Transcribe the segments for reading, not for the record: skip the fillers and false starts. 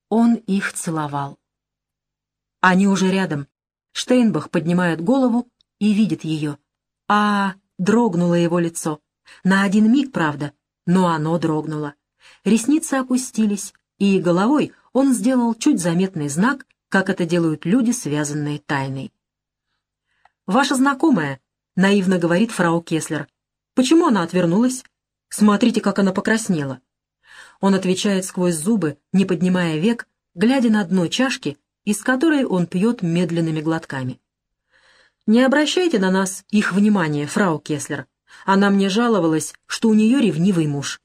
Он их целовал. Они уже рядом. Штейнбах поднимает голову и видит ее. Дрогнуло его лицо. На один миг, правда, но оно дрогнуло. Ресницы опустились, и головой он сделал чуть заметный знак, как это делают люди, связанные тайной. «Ваша знакомая», — наивно говорит фрау Кеслер. «Почему она отвернулась? Смотрите, как она покраснела». Он отвечает сквозь зубы, не поднимая век, глядя на дно чашки, из которой он пьет медленными глотками. «Не обращайте на нас их внимания, фрау Кеслер. Она мне жаловалась, что у нее ревнивый муж».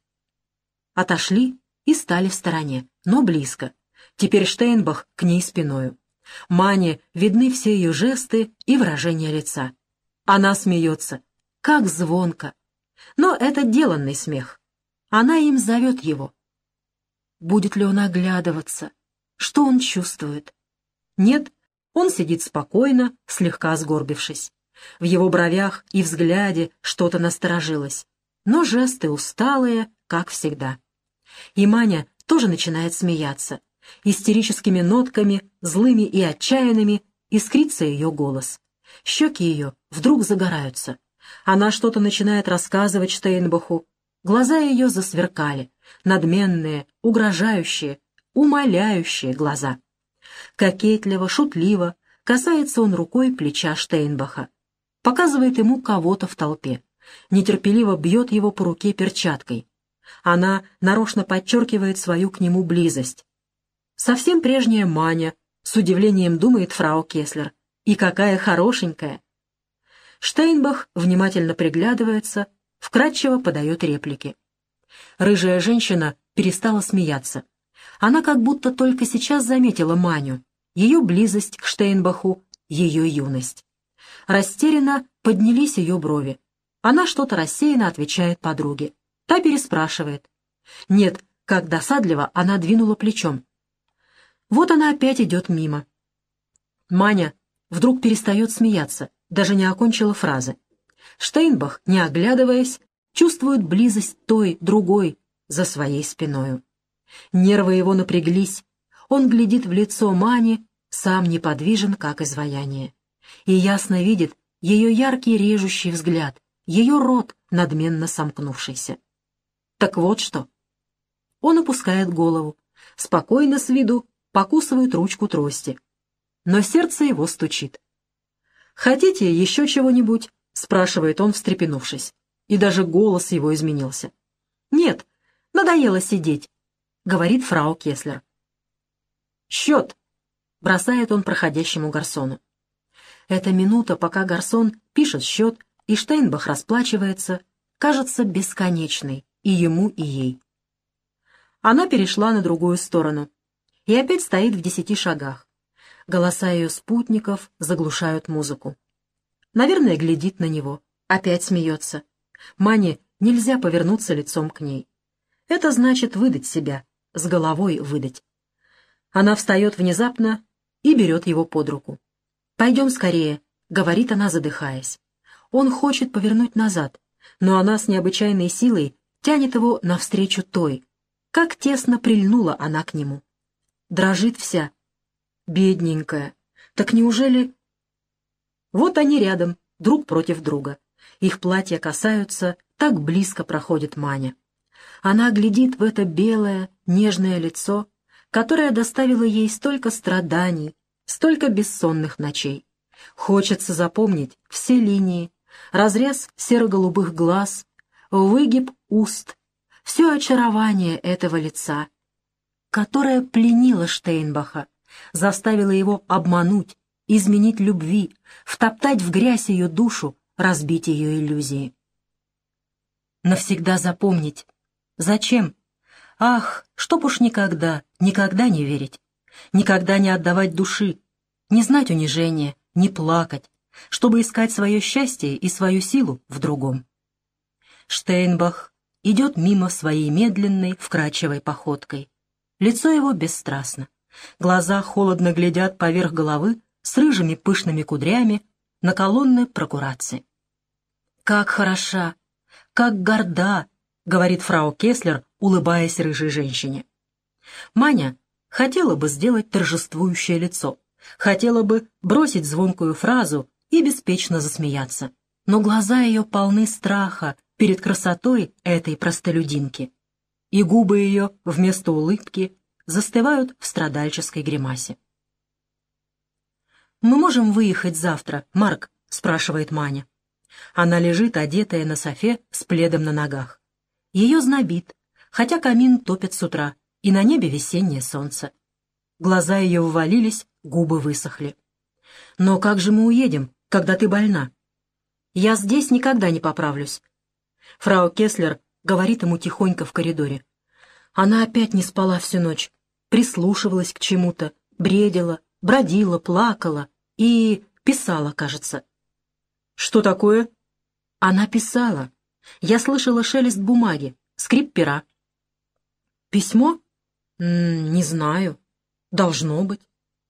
Отошли и стали в стороне, но близко. Теперь Штейнбах к ней спиною. Мане видны все ее жесты и выражения лица. Она смеется. Как звонко. Но это деланный смех. Она им зовет его. Будет ли он оглядываться? Что он чувствует? Нет, он сидит спокойно, слегка сгорбившись. В его бровях и взгляде что-то насторожилось, но жесты усталые, как всегда. И Маня тоже начинает смеяться. Истерическими нотками, злыми и отчаянными, искрится ее голос. Щеки ее вдруг загораются. Она что-то начинает рассказывать Штейнбаху. Глаза ее засверкали, надменные, угрожающие, умоляющие глаза. Кокетливо, шутливо касается он рукой плеча Штейнбаха. Показывает ему кого-то в толпе. Нетерпеливо бьет его по руке перчаткой. Она нарочно подчеркивает свою к нему близость. Совсем прежняя Маня, с удивлением думает фрау Кеслер. И какая хорошенькая! Штейнбах внимательно приглядывается, вкратчиво подает реплики. Рыжая женщина перестала смеяться. Она как будто только сейчас заметила Маню, ее близость к Штейнбаху, ее юность. Растерянно поднялись ее брови. Она что-то рассеянно отвечает подруге. Та переспрашивает. Нет, как досадливо она двинула плечом. Вот она опять идет мимо. Маня вдруг перестает смеяться, даже не окончила фразы. Штейнбах, не оглядываясь, чувствует близость той, другой, за своей спиною. Нервы его напряглись, он глядит в лицо Мани, сам неподвижен, как изваяние. И ясно видит ее яркий режущий взгляд, ее рот, надменно сомкнувшийся. Так вот что. Он опускает голову, спокойно с виду покусывает ручку трости. Но сердце его стучит. «Хотите еще чего-нибудь?» — спрашивает он, встрепенувшись. И даже голос его изменился. «Нет, надоело сидеть», — говорит фрау Кеслер. «Счет!» — бросает он проходящему гарсону. Эта минута, пока гарсон пишет счет, и Штейнбах расплачивается, кажется бесконечной и ему, и ей. Она перешла на другую сторону и опять стоит в 10 шагах. Голоса ее спутников заглушают музыку. Наверное, глядит на него, опять смеется. Мане нельзя повернуться лицом к ней. Это значит выдать себя, с головой выдать. Она встает внезапно и берет его под руку. «Пойдем скорее», — говорит она, задыхаясь. Он хочет повернуть назад, но она с необычайной силой тянет его навстречу той. Как тесно прильнула она к нему. Дрожит вся. Бедненькая. Так неужели... Вот они рядом, друг против друга. Их платья касаются, так близко проходит Маня. Она глядит в это белое, нежное лицо, которое доставило ей столько страданий, столько бессонных ночей. Хочется запомнить все линии, разрез серо-голубых глаз, выгиб уст, все очарование этого лица, которое пленило Штейнбаха, заставило его обмануть, изменить любви, втоптать в грязь ее душу, разбить ее иллюзии. Навсегда запомнить. Зачем? Ах, чтоб уж никогда, никогда не верить, никогда не отдавать души, не знать унижения, не плакать, чтобы искать свое счастье и свою силу в другом. Штейнбах идет мимо своей медленной, вкрадчивой походкой. Лицо его бесстрастно. Глаза холодно глядят поверх головы с рыжими пышными кудрями на колонны прокурации. «Как хороша! Как горда!» — говорит фрау Кеслер, улыбаясь рыжей женщине. Маня хотела бы сделать торжествующее лицо, хотела бы бросить звонкую фразу и беспечно засмеяться. Но глаза ее полны страха перед красотой этой простолюдинки, и губы ее вместо улыбки застывают в страдальческой гримасе. «Мы можем выехать завтра, Марк?» — спрашивает Маня. Она лежит, одетая на софе, с пледом на ногах. Ее знобит, хотя камин топит с утра, и на небе весеннее солнце. Глаза ее ввалились, губы высохли. «Но как же мы уедем, когда ты больна?» «Я здесь никогда не поправлюсь». Фрау Кеслер говорит ему тихонько в коридоре. Она опять не спала всю ночь, прислушивалась к чему-то, бредила, бродила, плакала и писала, кажется. «Что такое?» «Она писала. Я слышала шелест бумаги, скрип пера». «Письмо? Не знаю. Должно быть».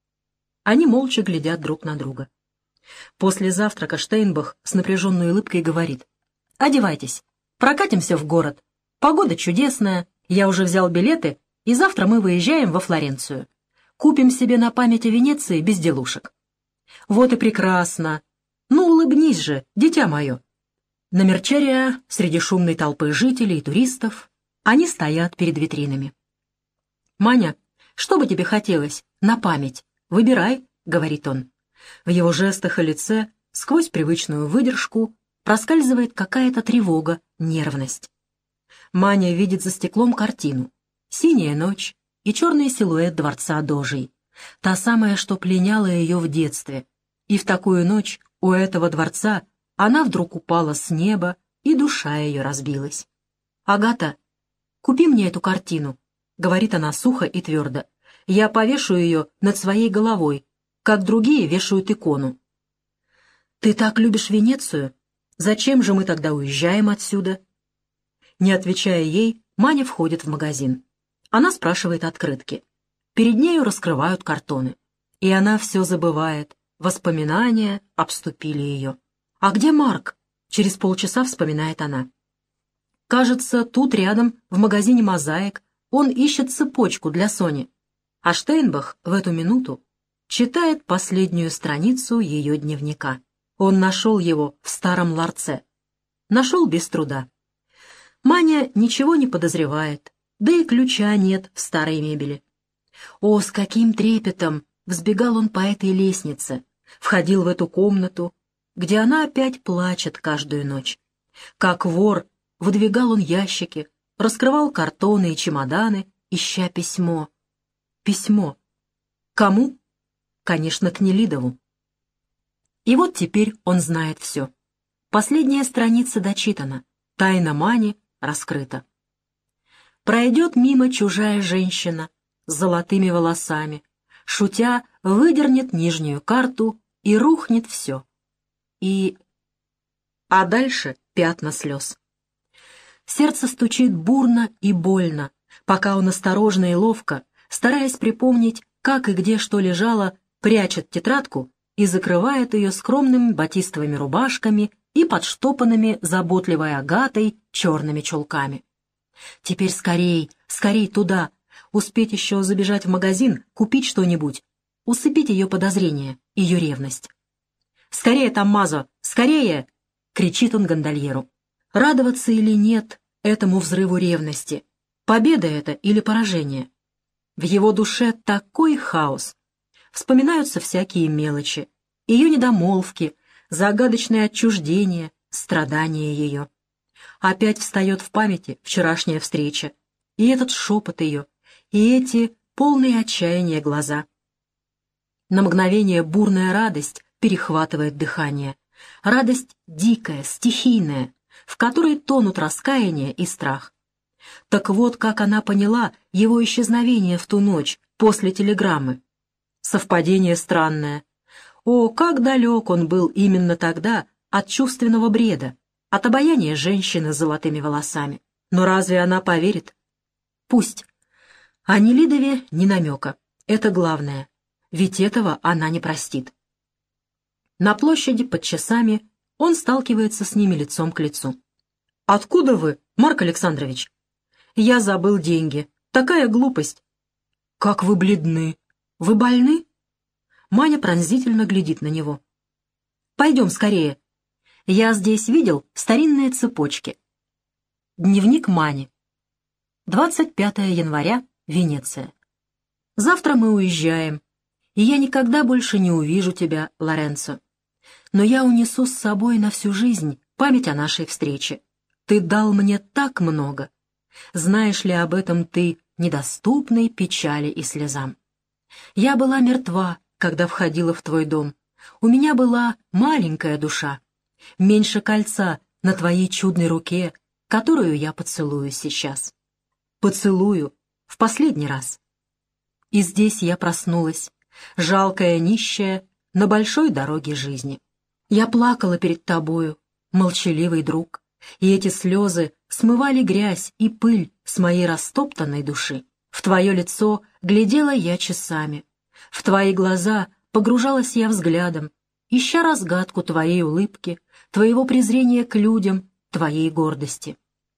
Они молча глядят друг на друга. После завтрака Штейнбах с напряженной улыбкой говорит: «Одевайтесь, прокатимся в город. Погода чудесная, я уже взял билеты, и завтра мы выезжаем во Флоренцию. Купим себе на память о Венеции безделушек». «Вот и прекрасно. Ну, улыбнись же, дитя мое». На Мерчерия, среди шумной толпы жителей и туристов, они стоят перед витринами. «Маня, что бы тебе хотелось на память? Выбирай», — говорит он. В его жестах и лице, сквозь привычную выдержку, проскальзывает какая-то тревога, нервность. Маня видит за стеклом картину. Синяя ночь и черный силуэт дворца Дожей. Та самая, что пленяла ее в детстве. И в такую ночь у этого дворца она вдруг упала с неба, и душа ее разбилась. «Агата, купи мне эту картину», — говорит она сухо и твердо. «Я повешу ее над своей головой, как другие вешают икону». «Ты так любишь Венецию? Зачем же мы тогда уезжаем отсюда?» Не отвечая ей, Маня входит в магазин. Она спрашивает открытки. Перед нею раскрывают картоны. И она все забывает. Воспоминания обступили ее. «А где Марк?» — через полчаса вспоминает она. «Кажется, тут рядом, в магазине «Мозаик», он ищет цепочку для Сони». А Штейнбах в эту минуту читает последнюю страницу ее дневника. Он нашел его в старом ларце. Нашел без труда. Маня ничего не подозревает, да и ключа нет в старой мебели. О, с каким трепетом взбегал он по этой лестнице, входил в эту комнату, где она опять плачет каждую ночь. Как вор выдвигал он ящики, раскрывал картоны и чемоданы, ища письмо. Письмо. Кому? Конечно, к Нелидову. И вот теперь он знает все. Последняя страница дочитана, тайна Мани раскрыта. Пройдет мимо чужая женщина с золотыми волосами, шутя, выдернет нижнюю карту, и рухнет все. А дальше пятна слез. Сердце стучит бурно и больно, пока он осторожно и ловко, стараясь припомнить, как и где что лежало, прячет тетрадку и закрывает ее скромными батистовыми рубашками и подштопанными заботливой Агатой черными чулками. Теперь скорей, скорей туда, успеть еще забежать в магазин, купить что-нибудь, усыпить ее подозрения, ее ревность. «Скорее, Томмазо, скорее!» — кричит он гондольеру. Радоваться или нет этому взрыву ревности? Победа это или поражение? В его душе такой хаос. Вспоминаются всякие мелочи, ее недомолвки, загадочное отчуждение, страдания ее. Опять встает в памяти вчерашняя встреча, и этот шепот ее, и эти полные отчаяния глаза. На мгновение бурная радость перехватывает дыхание. Радость дикая, стихийная, в которой тонут раскаяние и страх. Так вот, как она поняла его исчезновение в ту ночь после телеграммы. Совпадение странное. О, как далек он был именно тогда от чувственного бреда, от обаяния женщины с золотыми волосами. Но разве она поверит? Пусть. О Нелидове ни намека. Это главное. Ведь этого она не простит. На площади под часами он сталкивается с ними лицом к лицу. «Откуда вы, Марк Александрович?» «Я забыл деньги. Такая глупость». «Как вы бледны! Вы больны?» Маня пронзительно глядит на него. «Пойдем скорее. Я здесь видел старинные цепочки». Дневник Мани. 25 января, Венеция. «Завтра мы уезжаем, и я никогда больше не увижу тебя, Лоренцо. Но я унесу с собой на всю жизнь память о нашей встрече. Ты дал мне так много. Знаешь ли об этом ты, недоступной печали и слезам? Я была мертва, когда входила в твой дом. У меня была маленькая душа, меньше кольца на твоей чудной руке, которую я поцелую сейчас. Поцелую в последний раз. И здесь я проснулась, жалкая нищая, на большой дороге жизни. Я плакала перед тобою, молчаливый друг, и эти слезы смывали грязь и пыль с моей растоптанной души. В твое лицо глядела я часами, в твои глаза погружалась я взглядом, ища разгадку твоей улыбки, твоего презрения к людям, твоей гордости.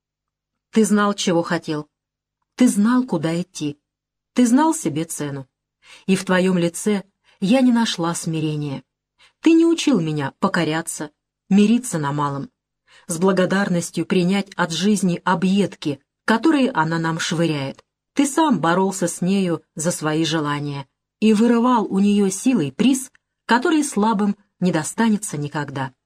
Ты знал, чего хотел. Ты знал, куда идти. Ты знал себе цену. И в твоем лице я не нашла смирения. Ты не учил меня покоряться, мириться на малом, с благодарностью принять от жизни объедки, которые она нам швыряет. Ты сам боролся с нею за свои желания и вырывал у нее силой приз, который слабым не достанется никогда.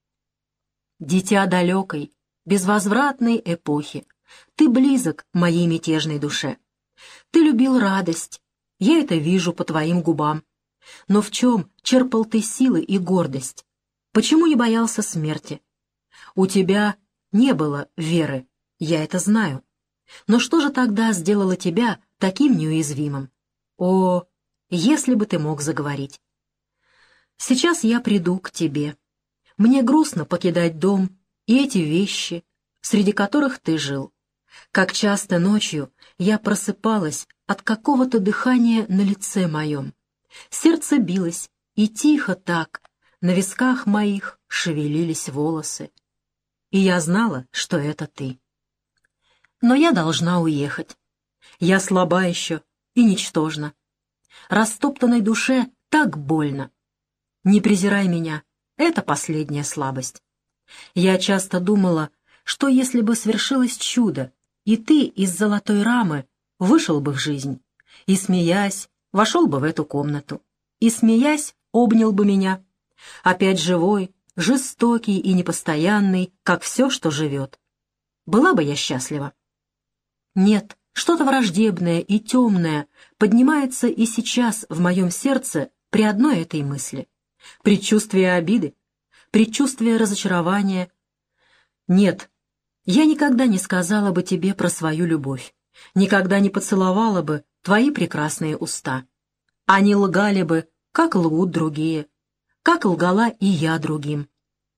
Дитя далекой, безвозвратной эпохи, ты близок моей мятежной душе. Ты любил радость, я это вижу по твоим губам. Но в чем черпал ты силы и гордость? Почему не боялся смерти? У тебя не было веры, я это знаю. Но что же тогда сделало тебя таким неуязвимым? О, если бы ты мог заговорить! Сейчас я приду к тебе. Мне грустно покидать дом и эти вещи, среди которых ты жил. Как часто ночью я просыпалась от какого-то дыхания на лице моем. Сердце билось, и тихо так, на висках моих шевелились волосы. И я знала, что это ты. Но я должна уехать. Я слаба еще и ничтожна. Растоптанной душе так больно. Не презирай меня, это последняя слабость. Я часто думала, что если бы свершилось чудо, и ты из золотой рамы вышел бы в жизнь, и, смеясь, вошел бы в эту комнату, и, смеясь, обнял бы меня, опять живой, жестокий и непостоянный, как все, что живет. Была бы я счастлива. Нет, что-то враждебное и темное поднимается и сейчас в моем сердце при одной этой мысли. Предчувствие обиды, предчувствие разочарования. Нет, я никогда не сказала бы тебе про свою любовь, никогда не поцеловала бы твои прекрасные уста. Они лгали бы, как лгут другие, как лгала и я другим.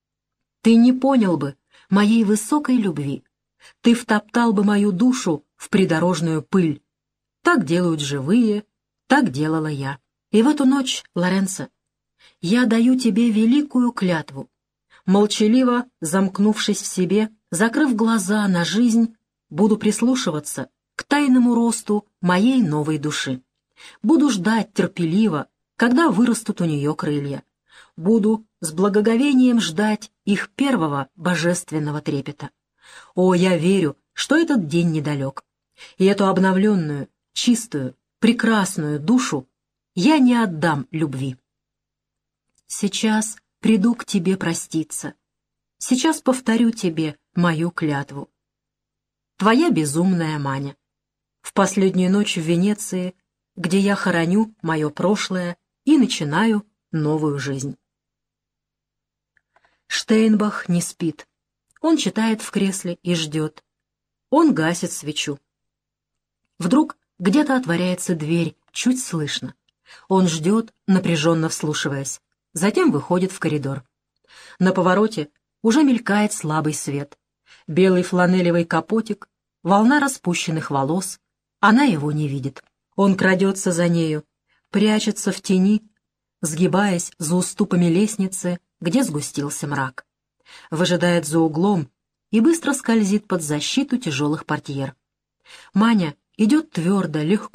Ты не понял бы моей высокой любви, ты втоптал бы мою душу в придорожную пыль. Так делают живые, так делала я. И в эту ночь, Лоренцо, я даю тебе великую клятву. Молчаливо, замкнувшись в себе, закрыв глаза на жизнь, буду прислушиваться к тайному росту моей новой души. Буду ждать терпеливо, когда вырастут у нее крылья. Буду с благоговением ждать их первого божественного трепета. О, я верю, что этот день недалек, и эту обновленную, чистую, прекрасную душу я не отдам любви. Сейчас приду к тебе проститься. Сейчас повторю тебе мою клятву. Твоя безумная Маня. В последнюю ночь в Венеции, где я хороню мое прошлое и начинаю новую жизнь. Штейнбах не спит. Он читает в кресле и ждет. Он гасит свечу. Вдруг где-то отворяется дверь, чуть слышно. Он ждет, напряженно вслушиваясь. Затем выходит в коридор. На повороте уже мелькает слабый свет. Белый фланелевый капотик, волна распущенных волос. Она его не видит. Он крадется за нею, прячется в тени, сгибаясь за уступами лестницы, где сгустился мрак. Выжидает за углом и быстро скользит под защиту тяжелых портьер. Маня идет твердо, легко,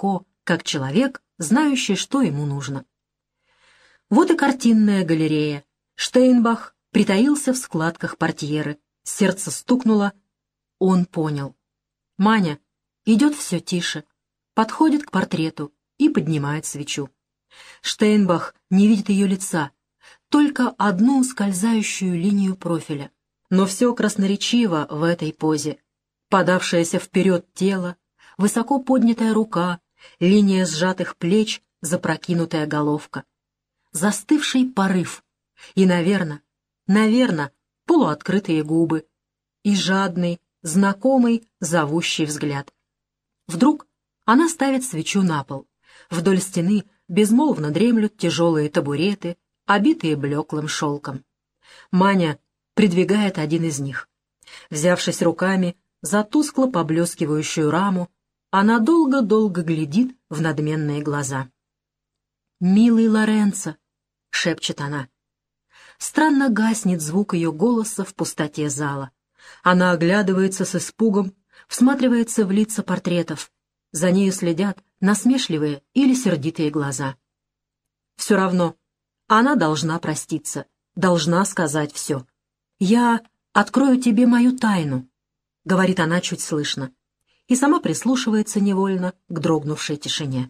как человек, знающий, что ему нужно. Вот и картинная галерея. Штейнбах притаился в складках портьеры. Сердце стукнуло. Он понял. Маня идет все тише, подходит к портрету и поднимает свечу. Штейнбах не видит ее лица, только одну скользающую линию профиля. Но все красноречиво в этой позе. Подавшееся вперед тело, высоко поднятая рука, линия сжатых плеч, запрокинутая головка. Застывший порыв. И, наверно, полуоткрытые губы. И жадный, знакомый, зовущий взгляд. Вдруг она ставит свечу на пол. Вдоль стены безмолвно дремлют тяжелые табуреты, обитые блеклым шелком. Маня придвигает один из них. Взявшись руками за тускло поблескивающую раму, она долго-долго глядит в надменные глаза. «Милый Лоренцо», — шепчет она. Странно гаснет звук ее голоса в пустоте зала. Она оглядывается с испугом, всматривается в лица портретов. За нею следят насмешливые или сердитые глаза. Все равно, она должна проститься, должна сказать все. «Я открою тебе мою тайну», — говорит она чуть слышно, и сама прислушивается невольно к дрогнувшей тишине.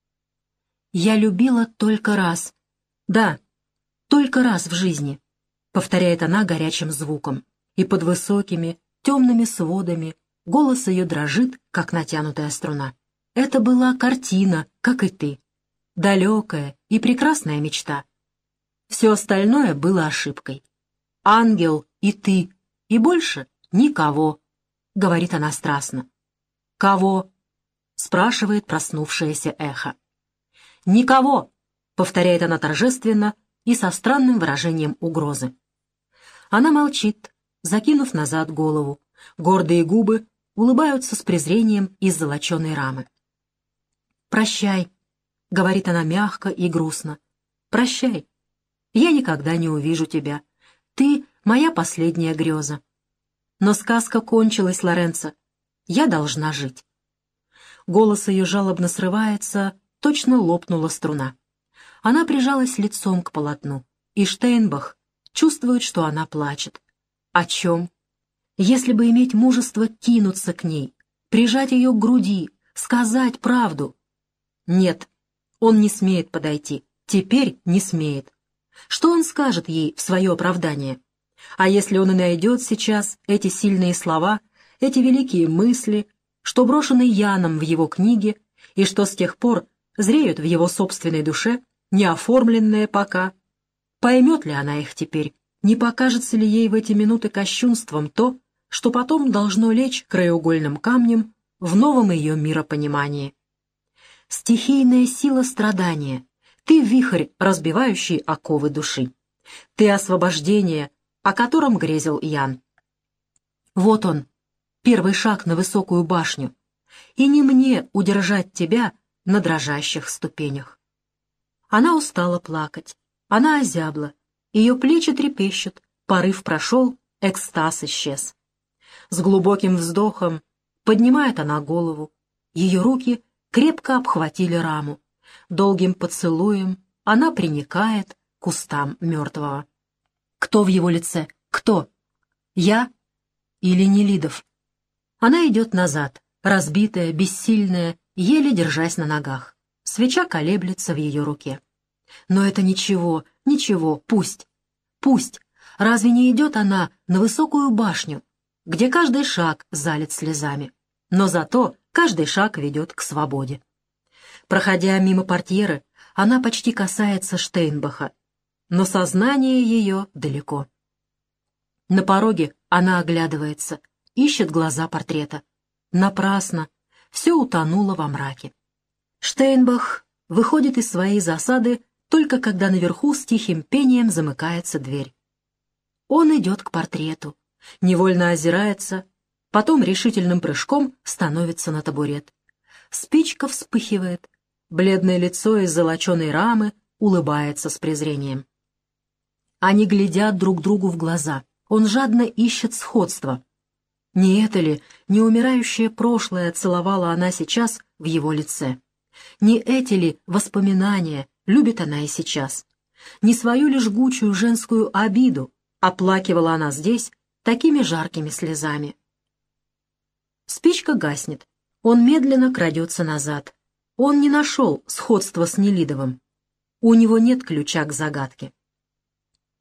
«Я любила только раз. Да, только раз в жизни», — повторяет она горячим звуком, и под высокими, темными сводами голос ее дрожит, как натянутая струна. «Это была картина, как и ты, далекая и прекрасная мечта. Все остальное было ошибкой. Ангел и ты, и больше никого», — говорит она страстно. «Кого?» — спрашивает проснувшееся эхо. «Никого!» — повторяет она торжественно и со странным выражением угрозы. Она молчит, закинув назад голову. Гордые губы улыбаются с презрением из золоченой рамы. «Прощай», — говорит она мягко и грустно. «Прощай. Я никогда не увижу тебя. Ты — моя последняя греза. Но сказка кончилась, Лоренцо. Я должна жить». Голос ее жалобно срывается, точно лопнула струна. Она прижалась лицом к полотну, и Штейнбах чувствует, что она плачет. О чем? Если бы иметь мужество кинуться к ней, прижать ее к груди, сказать правду. Нет, он не смеет подойти, теперь не смеет. Что он скажет ей в свое оправдание? А если он и найдет сейчас эти сильные слова, эти великие мысли, что брошены Яном в его книге, и что с тех пор зреют в его собственной душе, не оформленные пока, поймет ли она их теперь, не покажется ли ей в эти минуты кощунством то, что потом должно лечь краеугольным камнем в новом ее миропонимании? Стихийная сила страдания, ты вихрь, разбивающий оковы души. Ты освобождение, о котором грезил Ян. Вот он, первый шаг на высокую башню, и не мне удержать тебя на дрожащих ступенях. Она устала плакать, она озябла, ее плечи трепещут, порыв прошел, экстаз исчез. С глубоким вздохом поднимает она голову, ее руки крепко обхватили раму. Долгим поцелуем она приникает к устам мертвого. Кто в его лице? Кто? Я или Нелидов? Она идет назад, разбитая, бессильная, еле держась на ногах. Свеча колеблется в ее руке. Но это ничего, ничего, пусть. Пусть. Разве не идет она на высокую башню, где каждый шаг залит слезами? Но зато каждый шаг ведет к свободе. Проходя мимо портьеры, она почти касается Штейнбаха, но сознание ее далеко. На пороге она оглядывается, ищет глаза портрета. Напрасно, все утонуло во мраке. Штейнбах выходит из своей засады только когда наверху с тихим пением замыкается дверь. Он идет к портрету, невольно озирается, потом решительным прыжком становится на табурет. Спичка вспыхивает, бледное лицо из золоченой рамы улыбается с презрением. Они глядят друг другу в глаза, он жадно ищет сходства. Не это ли неумирающее прошлое целовала она сейчас в его лице? Не эти ли воспоминания любит она и сейчас? Не свою ли жгучую женскую обиду оплакивала она здесь такими жаркими слезами? Спичка гаснет. Он медленно крадется назад. Он не нашел сходства с Нелидовым. У него нет ключа к загадке.